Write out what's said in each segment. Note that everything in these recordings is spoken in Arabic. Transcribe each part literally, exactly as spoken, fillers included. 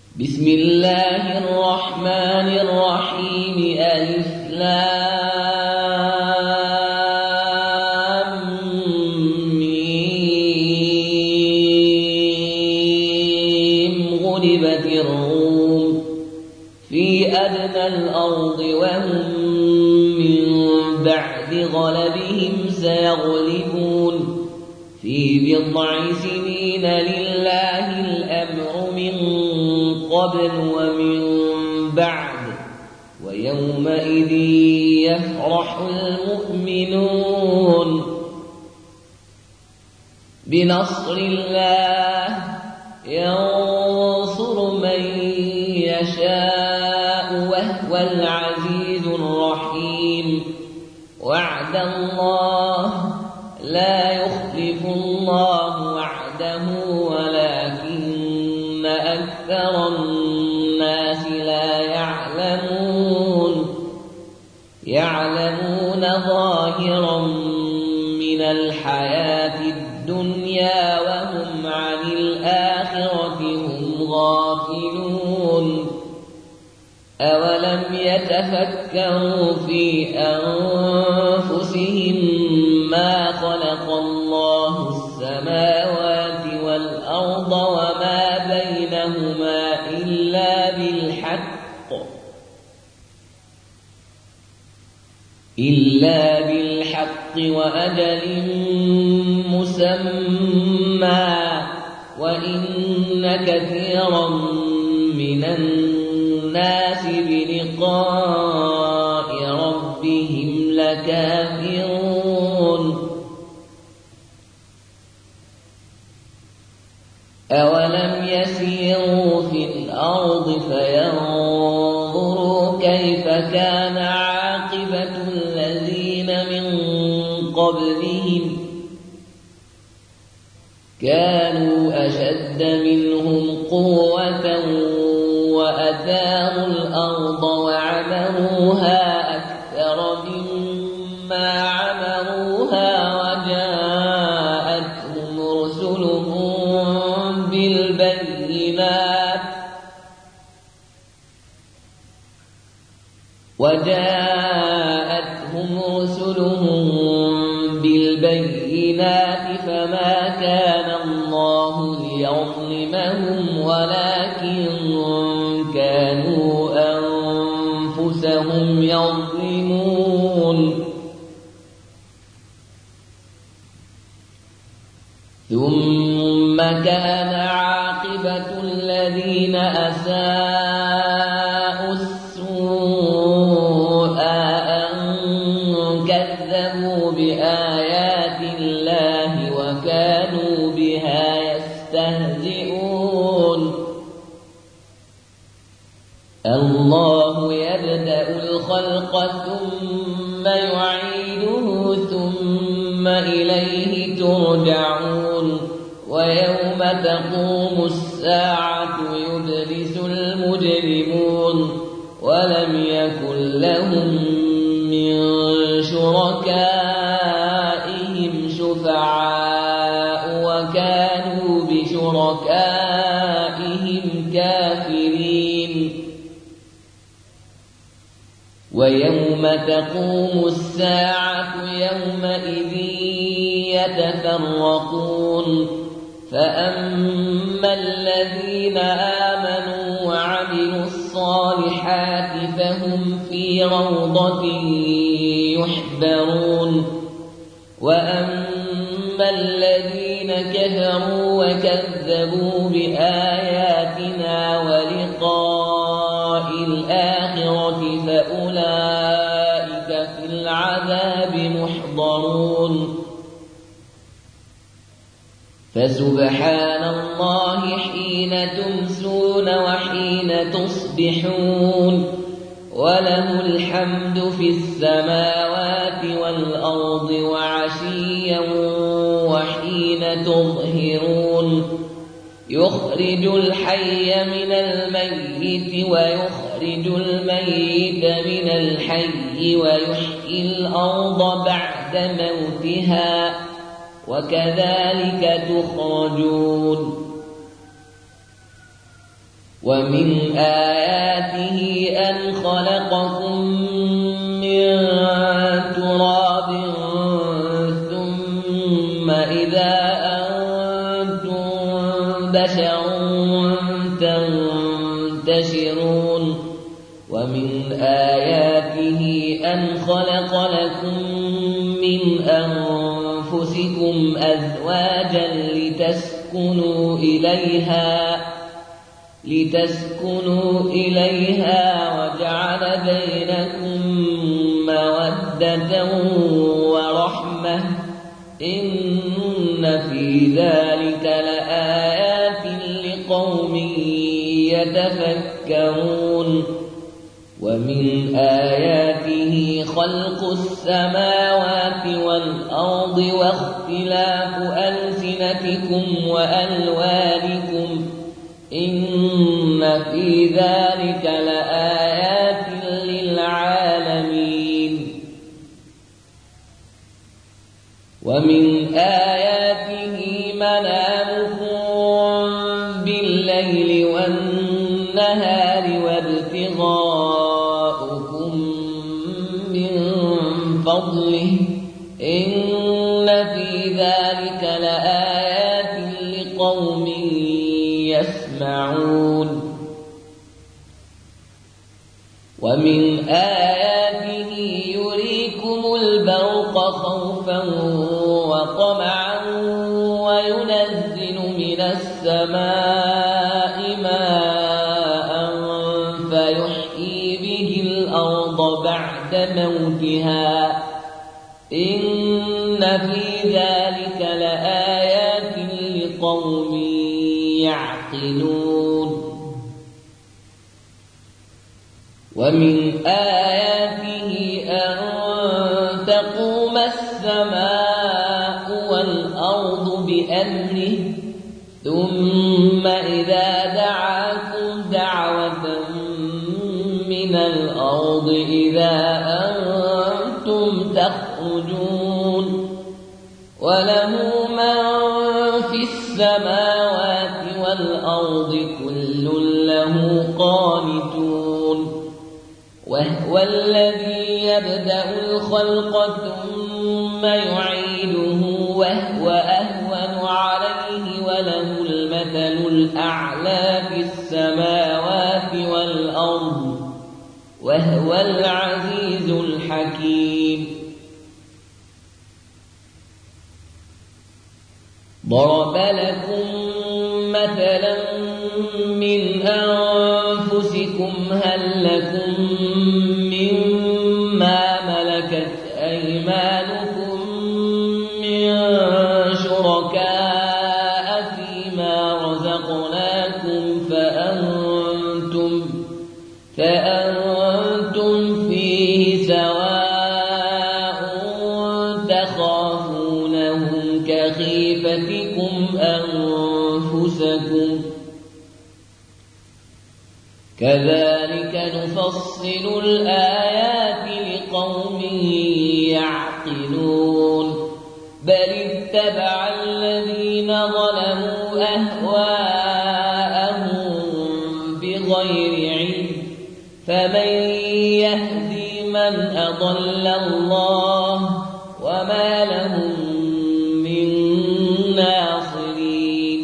بسم الله الرحمن الرحيم. ألف لام ميم. غلبت الروم في أدنى الأرض وهم من بعد غلبهم سيغلبون في بضع سنين. لله الأمر من قبل ومن بعد ويومئذ يفرح المؤمنون بنصر الله ينصر من يشاء وهو العزيز الرحيم. وعد الله لا يخلف الله وعده ولكن أكثر الناس لا يعلمون يعلمون ظاهرا من الحياة الدنيا وهم عن الآخرة هم غافلون. أولم يتفكروا في أنفسهم ما خلق الله السماوات والأرض وما بينهما إلا بالحق إلا بالحق وأجل مسمى وإن كثيرا من الناس بلقاء ربهم لكافرون. أولم يسيروا في الأرض فينظروا كيف كان عاقبة الذين من قبلهم كانوا أشد منهم قوة وأثاروا الأرض وعمروها أكثر مما عمروها وجاءتهم رسلهم بالبينات وجاءتهم رسلهم بالبينات فما كان الله ليظلمهم ولكن كانوا أنفسهم يظلمون. ثم كان عاقبة الذين أساءوا السوء أن كذبوا بآيات الله وكانوا بها يستهزئون. الله يبدأ الخلق ثم يعيده ثم إليه ترجعون. ويوم تقوم الساعة يبلس المجرمون ولم يكن لهم من شركائهم شفعاء وكانوا بشركائهم كافرين. ويوم تقوم الساعة يومئذ يتفرقون فأما الذين آمنوا وعملوا الصالحات فهم في روضة يحبرون. وأما الذين كفروا وكذبوا بآياتنا ولقاء الآخرة فأولئك في العذاب محضرون. فسبحان الله حين تمسون وحين تصبحون وله الحمد في السماوات والأرض وعشيا وحين تظهرون. يخرج الحي من الميت ويخرج الميت من الحي ويحيي الأرض بعد موتها وكذلك تخرجون. ومن آياته أن خلقكم من تراب ثم إذا أنتم بشر تنتشرون ومن آياته أن خلق لكم من أنفسكم أزواجا لتسكنوا إليها لتسكنوا إليها وجعل بينكم مودة ورحمة إن في ذلك لآيات لقوم يتفكرون ومن آياته خلق السماوات والأرض واختلاف ألسنتكم وألوانكم إن في ذلك لآيات للعالمين ومن آياته منامكم بالليل والنهار وابتغاؤكم من فضله إن في ذلك لآيات لقوم يسمعون ومن آياته يريكم البرق خوفا وطمعا وينزل من السماء ماء فيحيي به الأرض بعد موتها إن في ذلك لآيات لقوم يعقلون ومن آياته أن تقوم السماء والأرض بأمره ثم إذا دعاكم دعوة من الأرض إذا أنتم تخرجون وله من في السماوات والأرض كل له قانتون وهو الذي يبدأ الخلق ثم يعيده وهو أهون عليه وله المثل الأعلى في السماوات والأرض وهو العزيز الحكيم ضرب لكم مثلا من أنفسكم هل لكم مما ملكت أيمانكم من شركاء فيما رزقناكم فأنتم, فأنتم فيه سواء تخافونهم كخيفتكم أنفسكم كذلك نفصل الآيات لقوم يعقلون بل اتبع الذين ظلموا أهواءهم بغير علم فمن يهدي من أضل الله وما لهم من ناصرين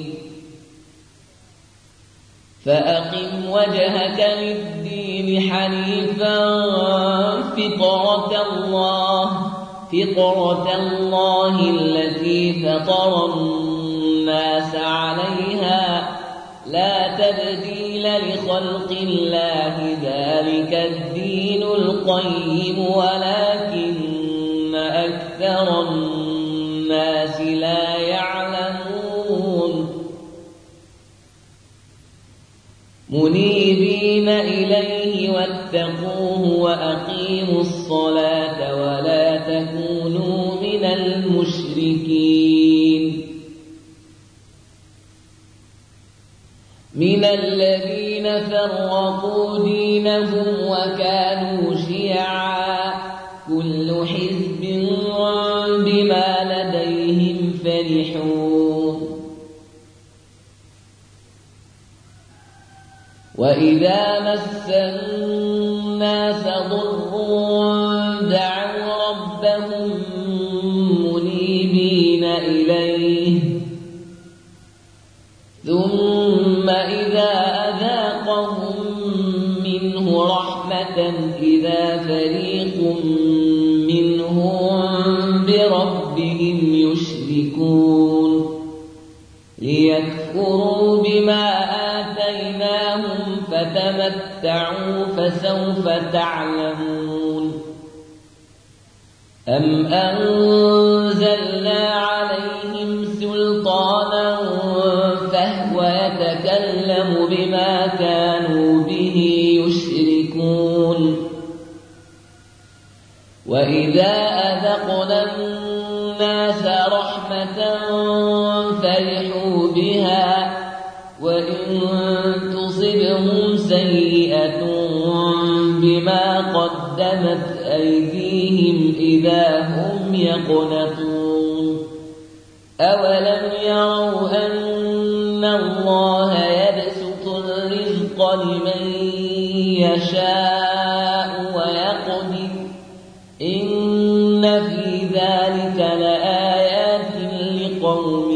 فأقم وجهك للدين حنيفا فطرة الله فطرة الله التي فطر الناس عليها لا تبديل لخلق الله ذلك الدين القيم ولكن أكثر الناس لا يعلمون منيبين إليه واتقوه وأقيموا الصلاة ولا تكونوا من المشركين من الذين فرقوا دينهم وكانوا شيعا كل حزب بما لديهم فرحون وإذا مس الناس ضر دعوا ربهم منيبين إليه ثم إذا أذاقهم منه رحمة إذا فريق منهم بربهم يشركون ليكفروا بما آتيناهم فتمتعوا فسوف تعلمون أم أنزلنا عليهم سلطانا فهو يتكلم بما كانوا به يشركون وإذا أذقنا الناس رحمة فرحوا بها وإن تصبهم سيئة بما قدمت أيديهم إذا هم يقنطون أولم يروا أن الله يبسط الرزق لمن يشاء ويقدر إن في ذلك لآيات لقوم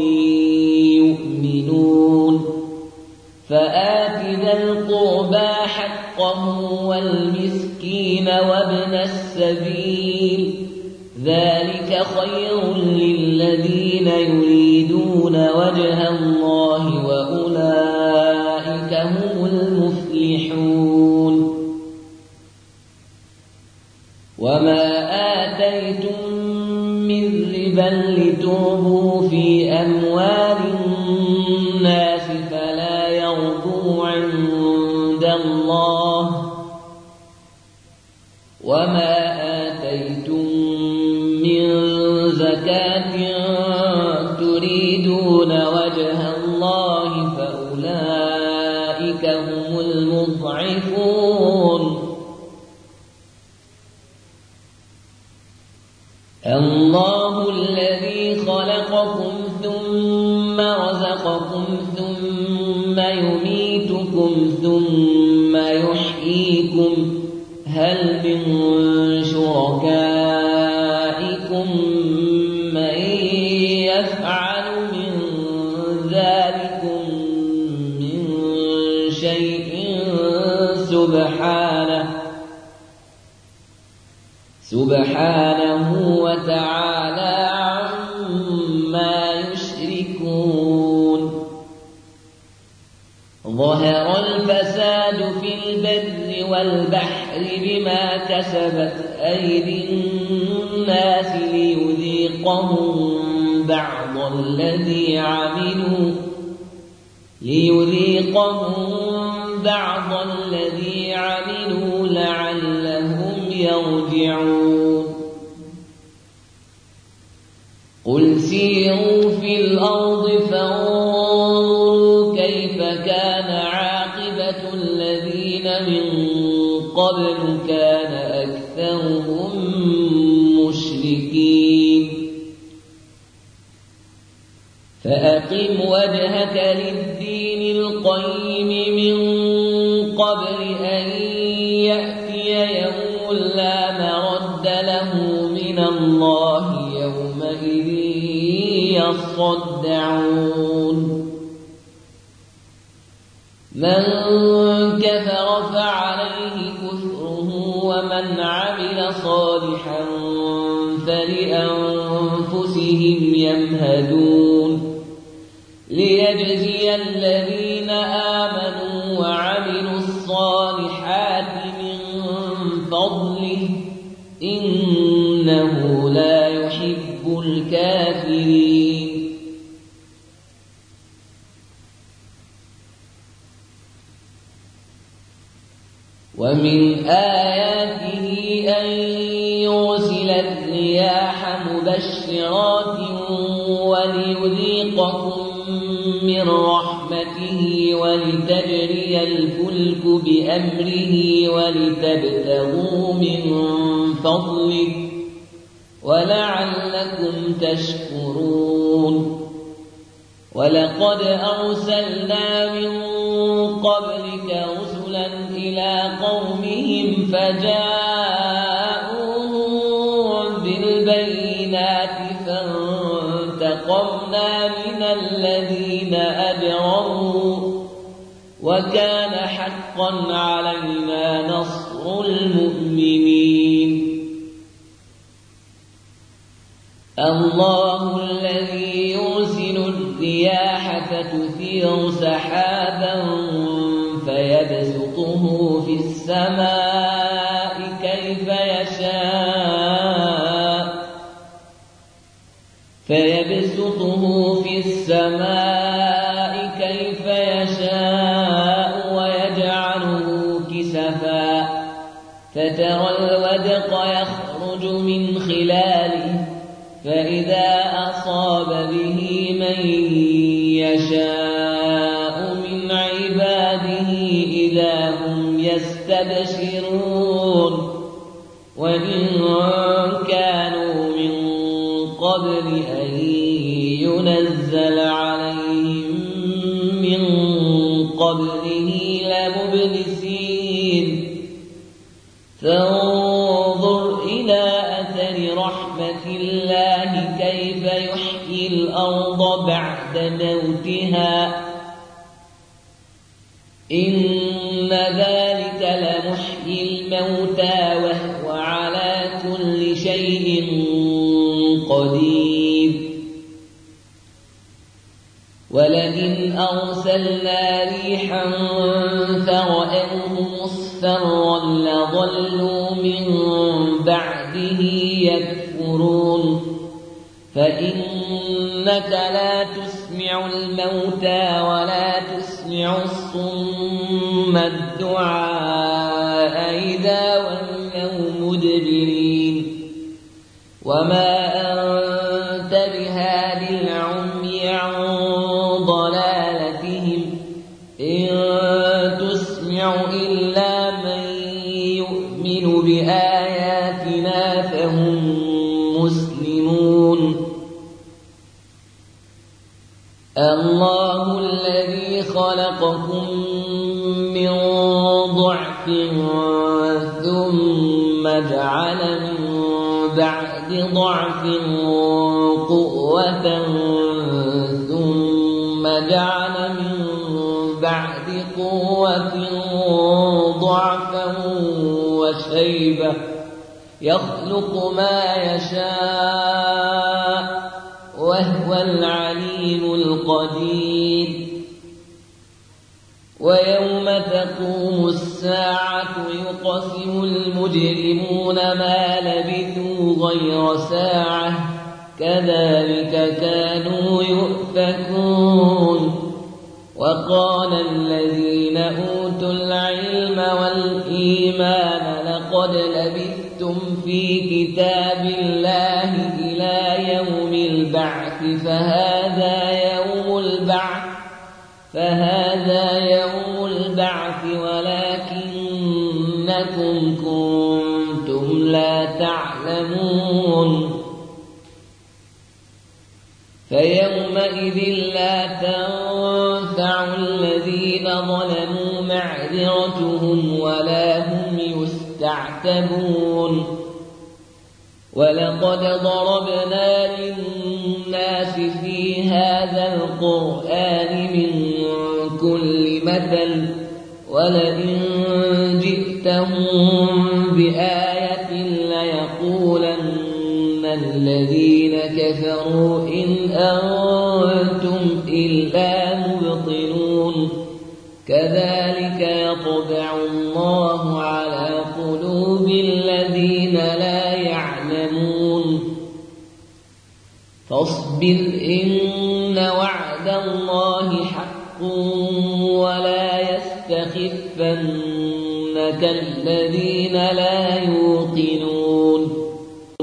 يؤمنون فآت ذا القربى حقه والمسكين وابن السبيل ذلك خير للذين يريدون وجه الله وأولئك هم المفلحون وما آتيتم من ربا لتربوا في أموال الناس فلا يربو عند الله وما آتيتم من زكاة تريدون وجه الله فأولئك هم المضعفون الله الذي خلقكم ثم رزقكم ثم يميتكم ثم يحييكم هل من شركائكم من يفعل من ذلكم من شيء سبحانه سبحانه وتعالى عما يشركون ظهر الفساد في البر والبحر بما كسبت أيدي الناس ليذيقهم بعض الذي عملوا ليذيقهم بعض الذي عملوا لعلهم يرجعون قل سيروا في الأرض فانظروا كيف كان عاقبة الذين من قبل كان أكثرهم مشركين فأقم وجهك للدين القيم من قبل أن يأتي يوم لا مرد له من الله يومئذ يصدعون من كفر فعليه كفره ومن عمل صالحا فلأنفسهم يمهدون ليجزي الذين آمنوا وعملوا الصالحات من فضله إنه لا يحب الكافرين ومن آياته أن يرسل الرياح مبشرات وليذيقكم من رحمته ولتجري الفلك بأمره ولتبتغوا من فضله ولعلكم تشكرون ولقد أرسلنا من قبلك رسلا إلى قومهم فجاءوهم بالبينات فانتقمنا من الذين أجرموا وكان حقا علينا نصر المؤمنين. الله الذي يرسل الرياح فتثير سحابا فيبسطه في السماء كيف يشاء فيبسطه في السماء كيف يشاء ويجعله كسفا فترى الودق يخرج من خلاله فإذا أصاب به من يشاء من عباده إذا هم يستبشرون. وإن كانوا من قبل أن ينزل عليهم من قبله لمبلسين. فانظر إلى أثر رحمة الله كيف يحيي الأرض بعد موتها إن ذلك لمحيي الموتى وهو على كل شيء قدير. ولئن أرسلنا ريحا فرأوه مصفرا لظلوا من بعده يكفرون. فإنك لا تسمع الموتى ولا تسمع الصم الدعاء إذا ولوا مدبرين. وما أنت بهاد العمي عن ضلالتهم إن تسمع إلا من يؤمن بآياتنا فهم مسلمون. الله الذي خلقكم من ضعف ثم جعل من بعد ضعف قوة ثم جعل من بعد قوة ضعفا وشيبة يخلق ما يشاء وهو العليم القدير. ويوم تقوم الساعة يقسم المجرمون ما لبثوا غير ساعة كذلك كانوا يؤفكون. وقال الذين أوتوا العلم والإيمان لقد لبثتم في كتاب الله إلى يوم البعث فهذا يوم البعث فهذا يوم البعث ولكنكم كنتم لا تعلمون. فيومئذ لا تنفع الذين ظلموا معذرتهم ولا هم يستعتبون. ولقد ضربنا للناس في هذا القرآن من كل مثل ولئن جئتهم بآية ليقولن الذين كفروا إن أنتم إلا مبطلون. كذلك يطبع الله على قلوب الذين لا يعلمون. فاصبر إن وعد الله حق ولا يستخفنك الذين لا يوقنون.